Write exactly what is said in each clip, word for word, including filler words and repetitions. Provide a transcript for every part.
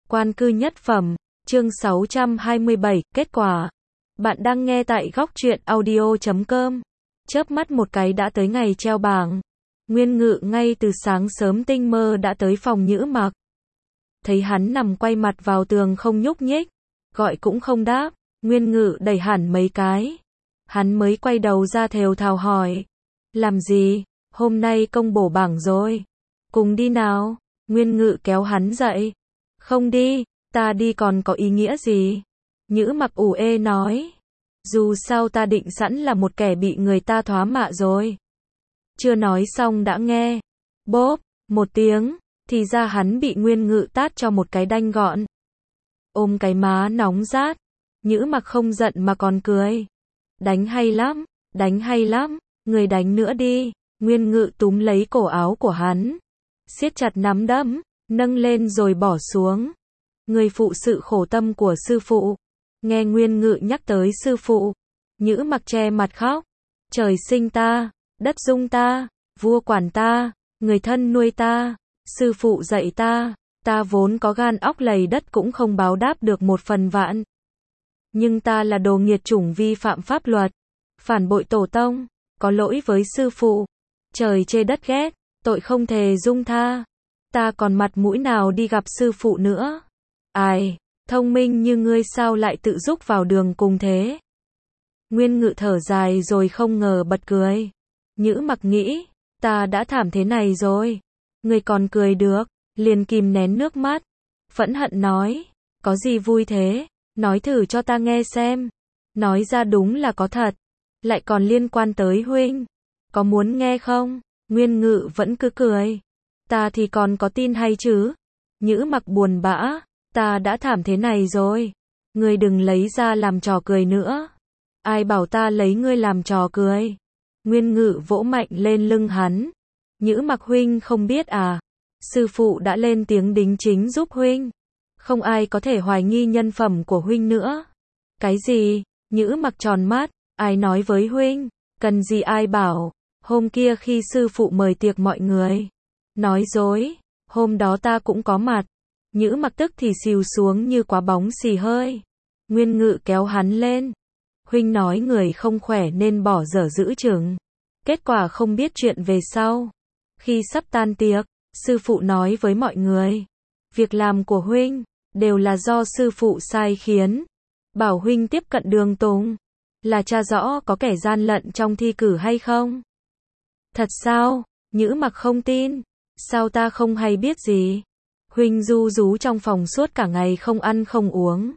Quan cư nhất phẩm, chương sáu trăm hai mươi bảy, kết quả. Bạn đang nghe tại góc truyện audio chấm com. Chớp mắt một cái đã tới ngày treo bảng. Nguyên Ngự ngay từ sáng sớm tinh mơ đã tới phòng Nhữ Mặc. Thấy hắn nằm quay mặt vào tường không nhúc nhích, gọi cũng không đáp, Nguyên Ngự đẩy hẳn mấy cái. Hắn mới quay đầu ra thều thào hỏi. Làm gì, hôm nay công bổ bảng rồi. Cùng đi nào, Nguyên Ngự kéo hắn dậy. Không đi, ta đi còn có ý nghĩa gì? Nhữ Mặc ủ ê nói. Dù sao ta định sẵn là một kẻ bị người ta thoá mạ rồi. Chưa nói xong đã nghe. Bốp, một tiếng, thì ra hắn bị Nguyên Ngự tát cho một cái đanh gọn. Ôm cái má nóng rát. Nhữ Mặc không giận mà còn cười. Đánh hay lắm, đánh hay lắm, người đánh nữa đi. Nguyên Ngự túm lấy cổ áo của hắn. Siết chặt nắm đấm, nâng lên rồi bỏ xuống. Người phụ sự khổ tâm của sư phụ. Nghe Nguyên Ngự nhắc tới sư phụ, Nhữ Mặc che mặt khóc. Trời sinh ta, đất dung ta, vua quản ta, người thân nuôi ta, sư phụ dạy ta, ta vốn có gan óc lầy đất cũng không báo đáp được một phần vạn. Nhưng ta là đồ nghiệt chủng vi phạm pháp luật, phản bội tổ tông, có lỗi với sư phụ. Trời chê đất ghét, tội không thề dung tha. Ta còn mặt mũi nào đi gặp sư phụ nữa? Ai, thông minh như ngươi sao lại tự rúc vào đường cùng thế? Nguyên Ngự thở dài rồi không ngờ bật cười. Nhữ Mặc nghĩ, ta đã thảm thế này rồi, ngươi còn cười được, liền kìm nén nước mắt. Phẫn hận nói, có gì vui thế, nói thử cho ta nghe xem. Nói ra đúng là có thật, lại còn liên quan tới huynh. Có muốn nghe không? Nguyên Ngự vẫn cứ cười. Ta thì còn có tin hay chứ? Nhữ Mặc buồn bã, ta đã thảm thế này rồi, ngươi đừng lấy ra làm trò cười nữa. Ai bảo ta lấy ngươi làm trò cười? Nguyên Ngự vỗ mạnh lên lưng hắn. Nhữ Mặc huynh không biết à? Sư phụ đã lên tiếng đính chính giúp huynh. Không ai có thể hoài nghi nhân phẩm của huynh nữa. Cái gì? Nhữ Mặc tròn mắt, ai nói với huynh? Cần gì ai bảo? Hôm kia khi sư phụ mời tiệc mọi người. Nói dối, hôm đó ta cũng có mặt. Nhữ Mặc tức thì xìu xuống như quả bóng xì hơi. Nguyên Ngự kéo hắn lên. Huynh nói người không khỏe nên bỏ dở giữ chừng. Kết quả không biết chuyện về sau. Khi sắp tan tiệc, sư phụ nói với mọi người. Việc làm của huynh, đều là do sư phụ sai khiến. Bảo huynh tiếp cận Đường Tùng. Là tra rõ có kẻ gian lận trong thi cử hay không? Thật sao? Nhữ Mặc không tin. Sao ta không hay biết gì? Huynh ru rú trong phòng suốt cả ngày không ăn không uống.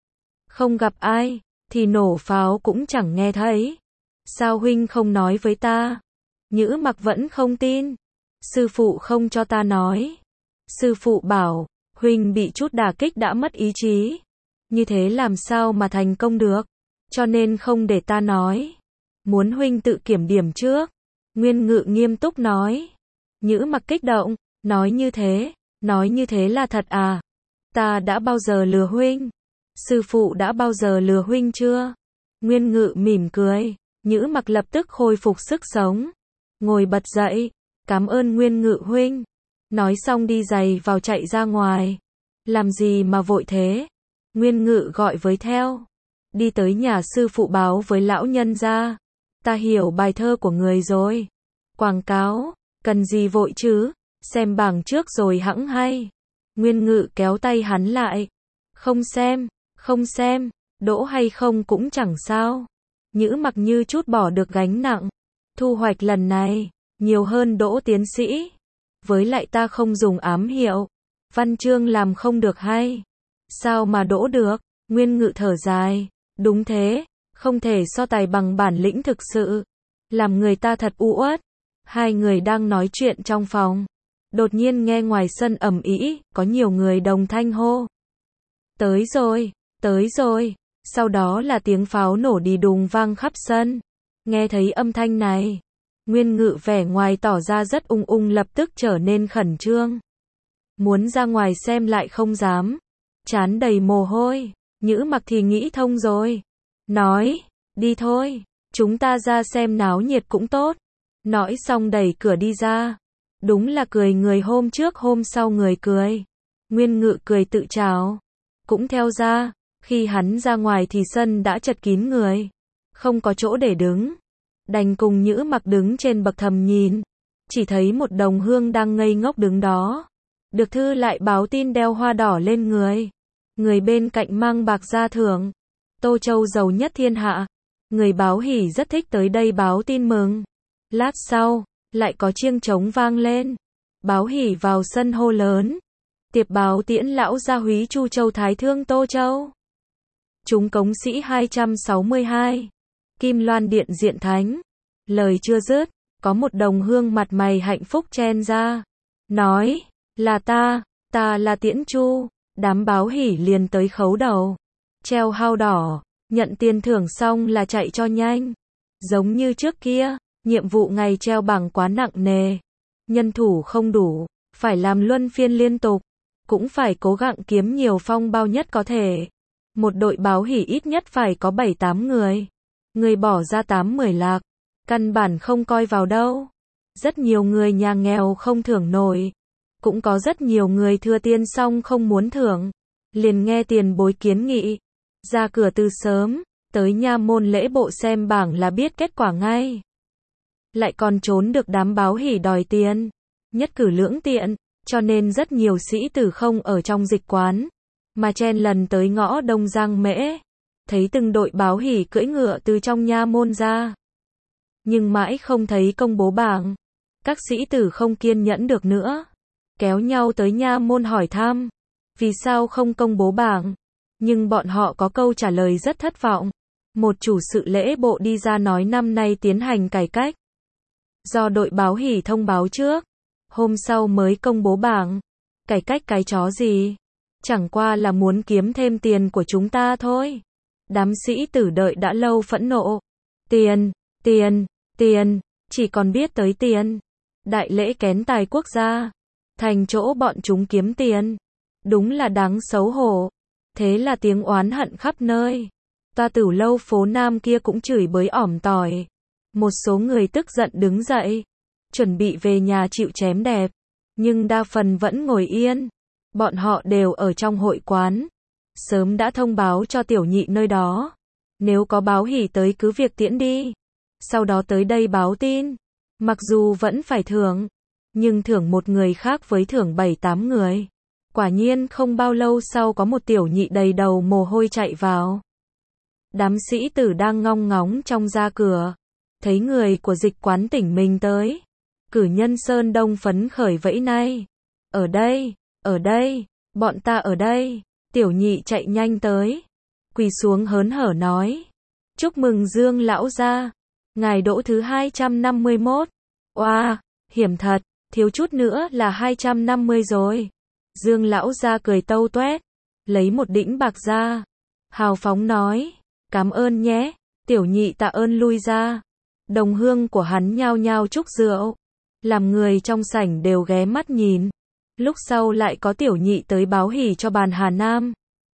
Không gặp ai, thì nổ pháo cũng chẳng nghe thấy. Sao huynh không nói với ta? Nhữ Mặc vẫn không tin. Sư phụ không cho ta nói. Sư phụ bảo, huynh bị chút đả kích đã mất ý chí. Như thế làm sao mà thành công được? Cho nên không để ta nói. Muốn huynh tự kiểm điểm trước. Nguyên Ngự nghiêm túc nói. Nhữ Mặc kích động, nói như thế, nói như thế là thật à? Ta đã bao giờ lừa huynh? Sư phụ đã bao giờ lừa huynh chưa? Nguyên Ngự mỉm cười. Nhữ Mặc lập tức khôi phục sức sống. Ngồi bật dậy. Cảm ơn Nguyên Ngự huynh. Nói xong đi giày vào chạy ra ngoài. Làm gì mà vội thế? Nguyên Ngự gọi với theo. Đi tới nhà sư phụ báo với lão nhân gia. Ta hiểu bài thơ của người rồi. Quảng cáo, cần gì vội chứ? Xem bảng trước rồi hẵng hay. Nguyên Ngự kéo tay hắn lại. Không xem, không xem, đỗ hay không cũng chẳng sao. Nhữ Mặc như chút bỏ được gánh nặng. Thu hoạch lần này, nhiều hơn đỗ tiến sĩ. Với lại ta không dùng ám hiệu. Văn chương làm không được hay. Sao mà đỗ được? Nguyên Ngự thở dài. Đúng thế, không thể so tài bằng bản lĩnh thực sự. Làm người ta thật u uất. Hai người đang nói chuyện trong phòng. Đột nhiên nghe ngoài sân ầm ĩ, có nhiều người đồng thanh hô. Tới rồi, tới rồi. Sau đó là tiếng pháo nổ đi đùng vang khắp sân. Nghe thấy âm thanh này, Nguyên Ngự vẻ ngoài tỏ ra rất ung ung lập tức trở nên khẩn trương. Muốn ra ngoài xem lại không dám. Trán đầy mồ hôi. Nhữ Mặc thì nghĩ thông rồi. Nói, đi thôi, chúng ta ra xem náo nhiệt cũng tốt. Nói xong đẩy cửa đi ra. Đúng là cười người hôm trước hôm sau người cười. Nguyên Ngự cười tự chào, cũng theo ra. Khi hắn ra ngoài thì sân đã chật kín người, không có chỗ để đứng, đành cùng Nhữ Mặc đứng trên bậc thềm nhìn, chỉ thấy một đồng hương đang ngây ngốc đứng đó. Được thư lại báo tin đeo hoa đỏ lên người, người bên cạnh mang bạc ra thưởng. Tô Châu giàu nhất thiên hạ, người báo hỉ rất thích tới đây báo tin mừng. Lát sau, lại có chiêng trống vang lên, báo hỉ vào sân hô lớn, tiệp báo tiễn lão gia húy Chu Châu Thái Thương Tô Châu. Chúng cống sĩ hai trăm sáu mươi hai, Kim Loan Điện diện thánh. Lời chưa dứt, có một đồng hương mặt mày hạnh phúc chen ra, nói, là ta, ta là Tiễn Chu. Đám báo hỉ liền tới khấu đầu, treo hao đỏ, nhận tiền thưởng xong là chạy cho nhanh. Giống như trước kia, nhiệm vụ ngày treo bảng quá nặng nề, nhân thủ không đủ, phải làm luân phiên liên tục, cũng phải cố gắng kiếm nhiều phong bao nhất có thể. Một đội báo hỉ ít nhất phải có bảy tám người, người bỏ ra tám mười lạc, căn bản không coi vào đâu. Rất nhiều người nhà nghèo không thưởng nổi, cũng có rất nhiều người thừa tiền xong không muốn thưởng, liền nghe tiền bối kiến nghị, ra cửa từ sớm, tới nha môn lễ bộ xem bảng là biết kết quả ngay. Lại còn trốn được đám báo hỉ đòi tiền, nhất cử lưỡng tiện, cho nên rất nhiều sĩ tử không ở trong dịch quán, mà chen lần tới ngõ Đông Giang Mễ, thấy từng đội báo hỉ cưỡi ngựa từ trong nha môn ra. Nhưng mãi không thấy công bố bảng, các sĩ tử không kiên nhẫn được nữa, kéo nhau tới nha môn hỏi thăm, vì sao không công bố bảng. Nhưng bọn họ có câu trả lời rất thất vọng. Một chủ sự lễ bộ đi ra nói năm nay tiến hành cải cách, do đội báo hỉ thông báo trước, hôm sau mới công bố bảng. Cải cách cái chó gì? Chẳng qua là muốn kiếm thêm tiền của chúng ta thôi. Đám sĩ tử đợi đã lâu phẫn nộ. Tiền, tiền, tiền, chỉ còn biết tới tiền. Đại lễ kén tài quốc gia, thành chỗ bọn chúng kiếm tiền. Đúng là đáng xấu hổ. Thế là tiếng oán hận khắp nơi. Toa Tửu lâu phố Nam kia cũng chửi bới ỏm tỏi. Một số người tức giận đứng dậy, chuẩn bị về nhà chịu chém đẹp, nhưng đa phần vẫn ngồi yên. Bọn họ đều ở trong hội quán, sớm đã thông báo cho tiểu nhị nơi đó, nếu có báo hỉ tới cứ việc tiễn đi, sau đó tới đây báo tin. Mặc dù vẫn phải thưởng, nhưng thưởng một người khác với thưởng bảy tám người. Quả nhiên không bao lâu sau có một tiểu nhị đầy đầu mồ hôi chạy vào. Đám sĩ tử đang ngong ngóng trong ra cửa, thấy người của dịch quán tỉnh mình tới. Cử nhân Sơn Đông phấn khởi vẫy nay. Ở đây, ở đây, bọn ta ở đây. Tiểu nhị chạy nhanh tới, quỳ xuống hớn hở nói. Chúc mừng Dương lão gia, ngài đỗ thứ hai trăm năm mươi mốt. Oa, wow, hiểm thật, thiếu chút nữa là hai trăm năm mươi rồi. Dương lão gia cười tâu toét, lấy một đĩnh bạc ra, hào phóng nói, cảm ơn nhé. Tiểu nhị tạ ơn lui ra. Đồng hương của hắn nhao nhao chúc rượu, làm người trong sảnh đều ghé mắt nhìn. Lúc sau lại có tiểu nhị tới báo hỉ cho bàn Hà Nam.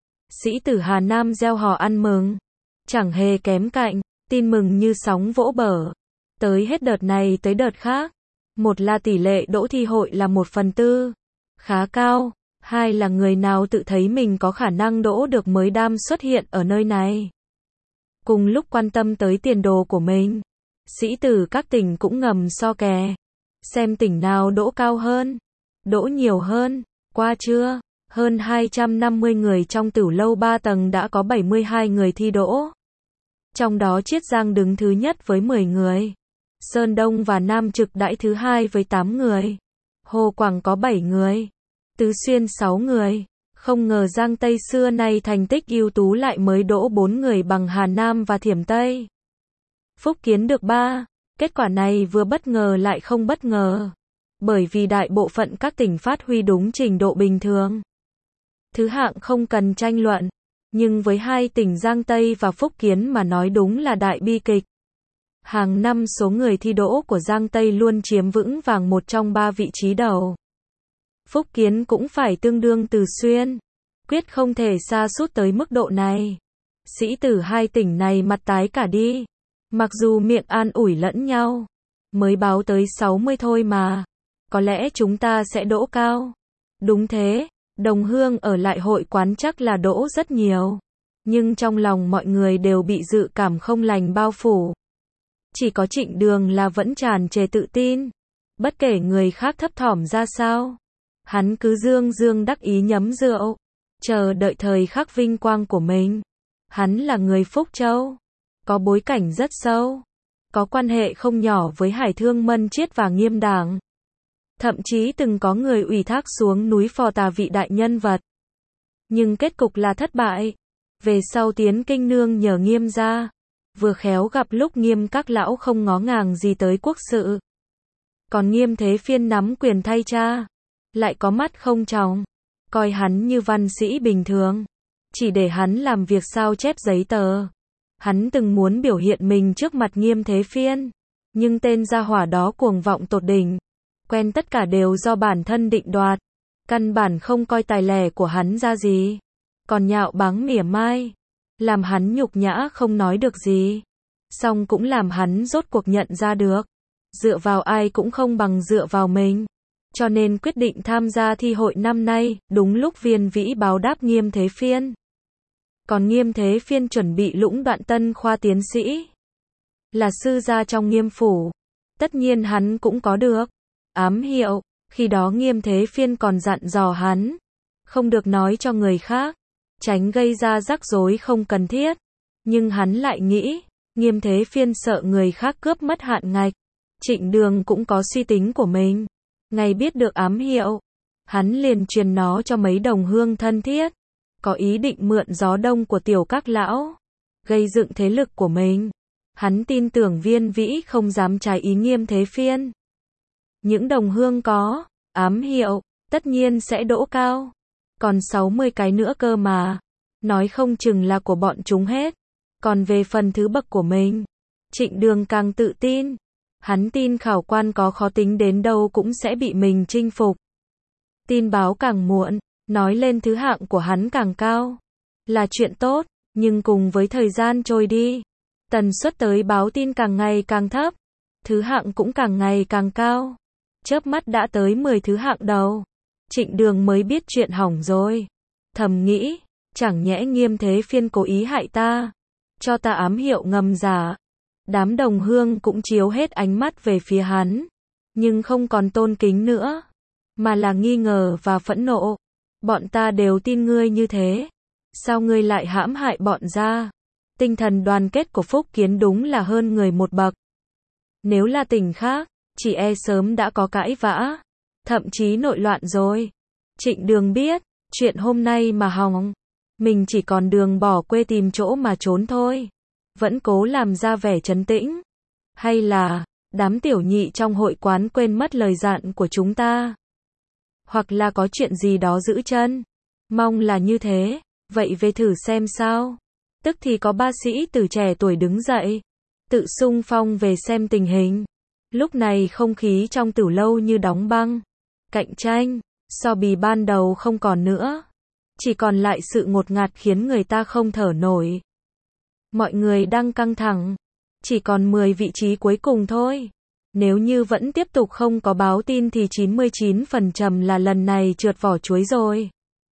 Sĩ tử Hà Nam reo hò ăn mừng, chẳng hề kém cạnh, tin mừng như sóng vỗ bờ. Tới hết đợt này tới đợt khác. Một là tỷ lệ đỗ thi hội là một phần tư, khá cao. Hai là người nào tự thấy mình có khả năng đỗ được mới đam xuất hiện ở nơi này. Cùng lúc quan tâm tới tiền đồ của mình, sĩ tử các tỉnh cũng ngầm so kè, xem tỉnh nào đỗ cao hơn, đỗ nhiều hơn. Qua chưa, hơn hai trăm năm mươi người trong Tửu lâu ba tầng đã có bảy mươi hai người thi đỗ. Trong đó Chiết Giang đứng thứ nhất với mười người, Sơn Đông và Nam Trực đãi thứ hai với tám người, Hồ Quảng có bảy người, Tứ Xuyên sáu người. Không ngờ Giang Tây xưa nay thành tích ưu tú lại mới đỗ bốn người bằng Hà Nam và Thiểm Tây. Phúc Kiến được ba. Kết quả này vừa bất ngờ lại không bất ngờ, bởi vì đại bộ phận các tỉnh phát huy đúng trình độ bình thường. Thứ hạng không cần tranh luận, nhưng với hai tỉnh Giang Tây và Phúc Kiến mà nói đúng là đại bi kịch. Hàng năm số người thi đỗ của Giang Tây luôn chiếm vững vàng một trong ba vị trí đầu. Phúc Kiến cũng phải tương đương Từ Xuyên, quyết không thể sa sút tới mức độ này. Sĩ tử hai tỉnh này mặt tái cả đi, mặc dù miệng an ủi lẫn nhau, mới báo tới sáu mươi thôi mà, có lẽ chúng ta sẽ đỗ cao. Đúng thế, Đồng hương ở lại hội quán chắc là đỗ rất nhiều. Nhưng trong lòng mọi người đều bị dự cảm không lành bao phủ. Chỉ có Trịnh Đường là vẫn tràn trề tự tin. Bất kể người khác thấp thỏm ra sao, hắn cứ dương dương đắc ý nhấm rượu, chờ đợi thời khắc vinh quang của mình. Hắn là người Phúc Châu, có bối cảnh rất sâu, có quan hệ không nhỏ với Hải Thương Mân Chiết và Nghiêm Đảng. Thậm chí từng có người ủy thác xuống núi phò tà vị đại nhân vật. Nhưng kết cục là thất bại. Về sau tiến kinh nương nhờ Nghiêm gia, vừa khéo gặp lúc Nghiêm các lão không ngó ngàng gì tới quốc sự. Còn Nghiêm Thế Phiên nắm quyền thay cha, lại có mắt không tròng, coi hắn như văn sĩ bình thường, chỉ để hắn làm việc sao chép giấy tờ. Hắn từng muốn biểu hiện mình trước mặt Nghiêm Thế Phiên, nhưng tên gia hỏa đó cuồng vọng tột đỉnh, quen tất cả đều do bản thân định đoạt, căn bản không coi tài lẻ của hắn ra gì, còn nhạo báng mỉa mai, làm hắn nhục nhã không nói được gì. Xong cũng làm hắn rốt cuộc nhận ra được, dựa vào ai cũng không bằng dựa vào mình, cho nên quyết định tham gia thi hội năm nay, đúng lúc Viên Vĩ báo đáp Nghiêm Thế Phiên. Còn Nghiêm Thế Phiên chuẩn bị lũng đoạn tân khoa tiến sĩ, là sư gia trong Nghiêm phủ, tất nhiên hắn cũng có được ám hiệu. Khi đó Nghiêm Thế Phiên còn dặn dò hắn, không được nói cho người khác, tránh gây ra rắc rối không cần thiết. Nhưng hắn lại nghĩ, Nghiêm Thế Phiên sợ người khác cướp mất hạn ngạch. Trịnh Đường cũng có suy tính của mình. Ngày biết được ám hiệu, hắn liền truyền nó cho mấy đồng hương thân thiết, có ý định mượn gió đông của tiểu các lão, gây dựng thế lực của mình. Hắn tin tưởng Viên Vĩ không dám trái ý Nghiêm Thế Phiên. Những đồng hương có ám hiệu, tất nhiên sẽ đỗ cao. Còn sáu mươi cái nữa cơ mà, nói không chừng là của bọn chúng hết. Còn về phần thứ bậc của mình, Trịnh Đường càng tự tin. Hắn tin khảo quan có khó tính đến đâu cũng sẽ bị mình chinh phục. Tin báo càng muộn, nói lên thứ hạng của hắn càng cao, là chuyện tốt, nhưng cùng với thời gian trôi đi, tần suất tới báo tin càng ngày càng thấp, thứ hạng cũng càng ngày càng cao. Chớp mắt đã tới mười thứ hạng đầu. Trịnh Đường mới biết chuyện hỏng rồi. Thầm nghĩ, chẳng nhẽ Nghiêm Thế Phiên cố ý hại ta, cho ta ám hiệu ngầm giả. Đám đồng hương cũng chiếu hết ánh mắt về phía hắn, nhưng không còn tôn kính nữa, mà là nghi ngờ và phẫn nộ. Bọn ta đều tin ngươi như thế, sao ngươi lại hãm hại bọn gia? Tinh thần đoàn kết của Phúc Kiến đúng là hơn người một bậc. Nếu là tỉnh khác, chỉ e sớm đã có cãi vã, thậm chí nội loạn rồi. Trịnh Đường biết, chuyện hôm nay mà hỏng, mình chỉ còn đường bỏ quê tìm chỗ mà trốn thôi. Vẫn cố làm ra vẻ trấn tĩnh. Hay là, đám tiểu nhị trong hội quán quên mất lời dặn của chúng ta? Hoặc là có chuyện gì đó giữ chân? Mong là như thế. Vậy về thử xem sao. Tức thì có ba sĩ tử trẻ tuổi đứng dậy, tự xung phong về xem tình hình. Lúc này không khí trong tử lâu như đóng băng. Cạnh tranh, so bì ban đầu không còn nữa. Chỉ còn lại sự ngột ngạt khiến người ta không thở nổi. Mọi người đang căng thẳng. Chỉ còn mười vị trí cuối cùng thôi. Nếu như vẫn tiếp tục không có báo tin thì chín mươi chín phần trăm là lần này trượt vỏ chuối rồi.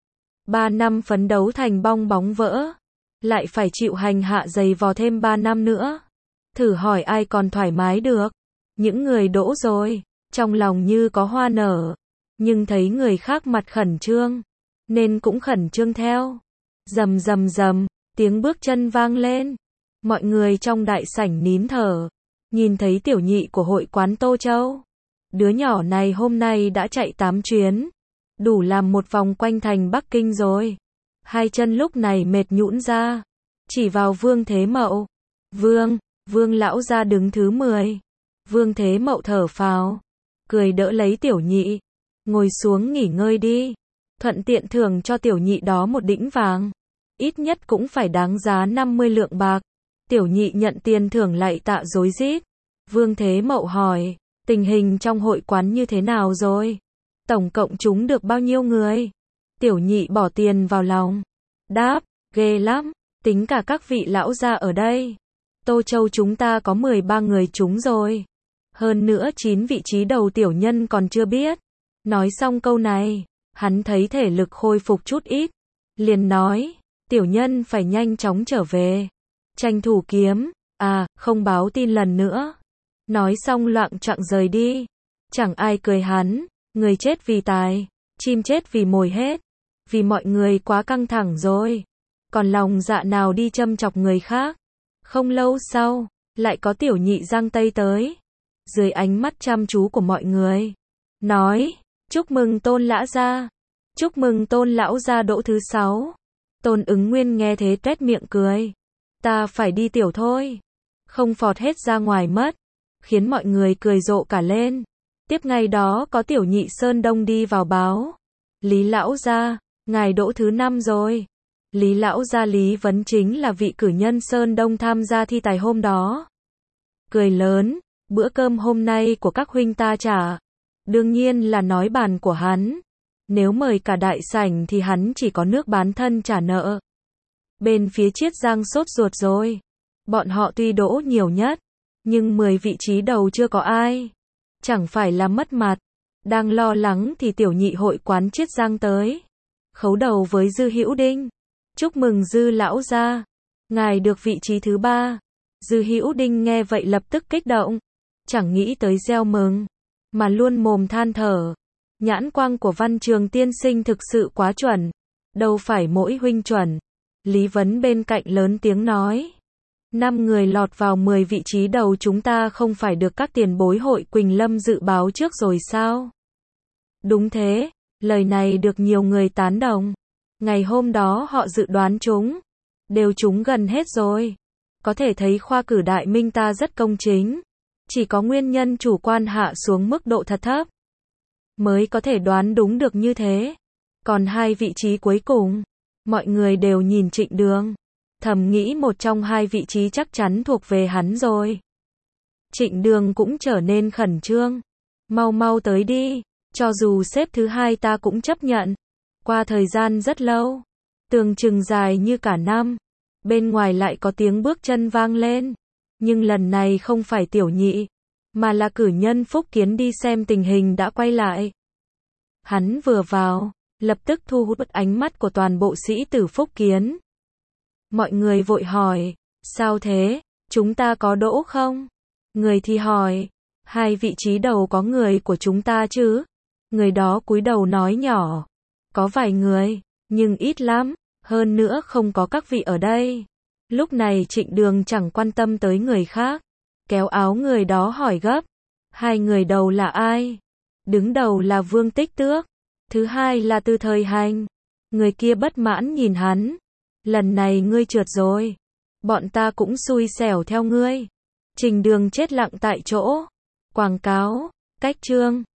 ba năm phấn đấu thành bong bóng vỡ. Lại phải chịu hành hạ dày vò thêm ba năm nữa. Thử hỏi ai còn thoải mái được. Những người đỗ rồi, trong lòng như có hoa nở. Nhưng thấy người khác mặt khẩn trương, nên cũng khẩn trương theo. Rầm rầm rầm, tiếng bước chân vang lên. Mọi người trong đại sảnh nín thở. Nhìn thấy tiểu nhị của hội quán Tô Châu. Đứa nhỏ này hôm nay đã chạy tám chuyến. Đủ làm một vòng quanh thành Bắc Kinh rồi. Hai chân lúc này mệt nhũn ra. Chỉ vào Vương Thế Mậu. Vương, Vương lão gia đứng thứ mười. Vương Thế Mậu thở phào. Cười đỡ lấy tiểu nhị. Ngồi xuống nghỉ ngơi đi. Thuận tiện thưởng cho tiểu nhị đó một đĩnh vàng. Ít nhất cũng phải đáng giá năm mươi lượng bạc. Tiểu nhị nhận tiền thưởng lại tạ rối rít. Vương Thế Mậu hỏi, tình hình trong hội quán như thế nào rồi? Tổng cộng chúng được bao nhiêu người? Tiểu nhị bỏ tiền vào lòng. Đáp, ghê lắm, tính cả các vị lão gia ở đây. Tô Châu chúng ta có mười ba người trúng rồi. Hơn nữa chín vị trí đầu tiểu nhân còn chưa biết. Nói xong câu này, Hắn thấy thể lực khôi phục chút ít, liền nói, tiểu nhân phải nhanh chóng trở về. Tranh thủ kiếm, à, không báo tin lần nữa. Nói xong loạng choạng rời đi. Chẳng ai cười hắn, người chết vì tài, chim chết vì mồi hết. Vì mọi người quá căng thẳng rồi. Còn lòng dạ nào đi châm chọc người khác. Không lâu sau, lại có tiểu nhị giang tây tới. Dưới ánh mắt chăm chú của mọi người. Nói, chúc mừng Tôn lão gia. Chúc mừng Tôn lão gia đỗ thứ sáu. Tôn Ứng Nguyên nghe thế tuét miệng cười. Ta phải đi tiểu thôi. Không phọt hết ra ngoài mất. Khiến mọi người cười rộ cả lên. Tiếp ngày đó có tiểu nhị Sơn Đông đi vào báo. Lý lão gia, ngài đỗ thứ năm rồi. Lý lão gia Lý Vấn chính là vị cử nhân Sơn Đông tham gia thi tài hôm đó. Cười lớn, bữa cơm hôm nay của các huynh ta trả. Đương nhiên là nói bàn của hắn. Nếu mời cả đại sảnh thì hắn chỉ có nước bán thân trả nợ. Bên phía Chiết Giang sốt ruột rồi. Bọn họ tuy đỗ nhiều nhất, nhưng mười vị trí đầu chưa có ai. Chẳng phải là mất mặt. Đang lo lắng thì tiểu nhị hội quán Chiết Giang tới. Khấu đầu với Dư Hữu Đinh. Chúc mừng Dư lão gia. Ngài được vị trí thứ ba. Dư Hữu Đinh nghe vậy lập tức kích động. Chẳng nghĩ tới gieo mừng, mà luôn mồm than thở. Nhãn quang của Văn Trường tiên sinh thực sự quá chuẩn. Đâu phải mỗi huynh chuẩn. Lý Vấn bên cạnh lớn tiếng nói. Năm người lọt vào mười vị trí đầu chúng ta không phải được các tiền bối hội Quỳnh Lâm dự báo trước rồi sao? Đúng thế, lời này được nhiều người tán đồng. Ngày hôm đó họ dự đoán chúng. Đều chúng gần hết rồi. Có thể thấy khoa cử đại minh ta rất công chính. Chỉ có nguyên nhân chủ quan hạ xuống mức độ thật thấp. Mới có thể đoán đúng được như thế. Còn hai vị trí cuối cùng, mọi người đều nhìn Trịnh Đường. Thầm nghĩ một trong hai vị trí chắc chắn thuộc về hắn rồi. Trịnh Đường cũng trở nên khẩn trương. Mau mau tới đi, cho dù xếp thứ hai ta cũng chấp nhận. Qua thời gian rất lâu, tường chừng dài như cả năm, bên ngoài lại có tiếng bước chân vang lên. Nhưng lần này không phải tiểu nhị, mà là cử nhân Phúc Kiến đi xem tình hình đã quay lại. Hắn vừa vào, lập tức thu hút ánh mắt của toàn bộ sĩ tử Phúc Kiến. Mọi người vội hỏi, sao thế, chúng ta có đỗ không? Người thì hỏi, hai vị trí đầu có người của chúng ta chứ? Người đó cúi đầu nói nhỏ, có vài người, nhưng ít lắm, hơn nữa không có các vị ở đây. Lúc này Trịnh Đường chẳng quan tâm tới người khác, kéo áo người đó hỏi gấp, hai người đầu là ai? Đứng đầu là Vương Tích Tước, thứ hai là Tư Thời Hành. Người kia bất mãn nhìn hắn, lần này ngươi trượt rồi, bọn ta cũng xui xẻo theo ngươi. Trình Đường chết lặng tại chỗ. Quảng cáo, cách chương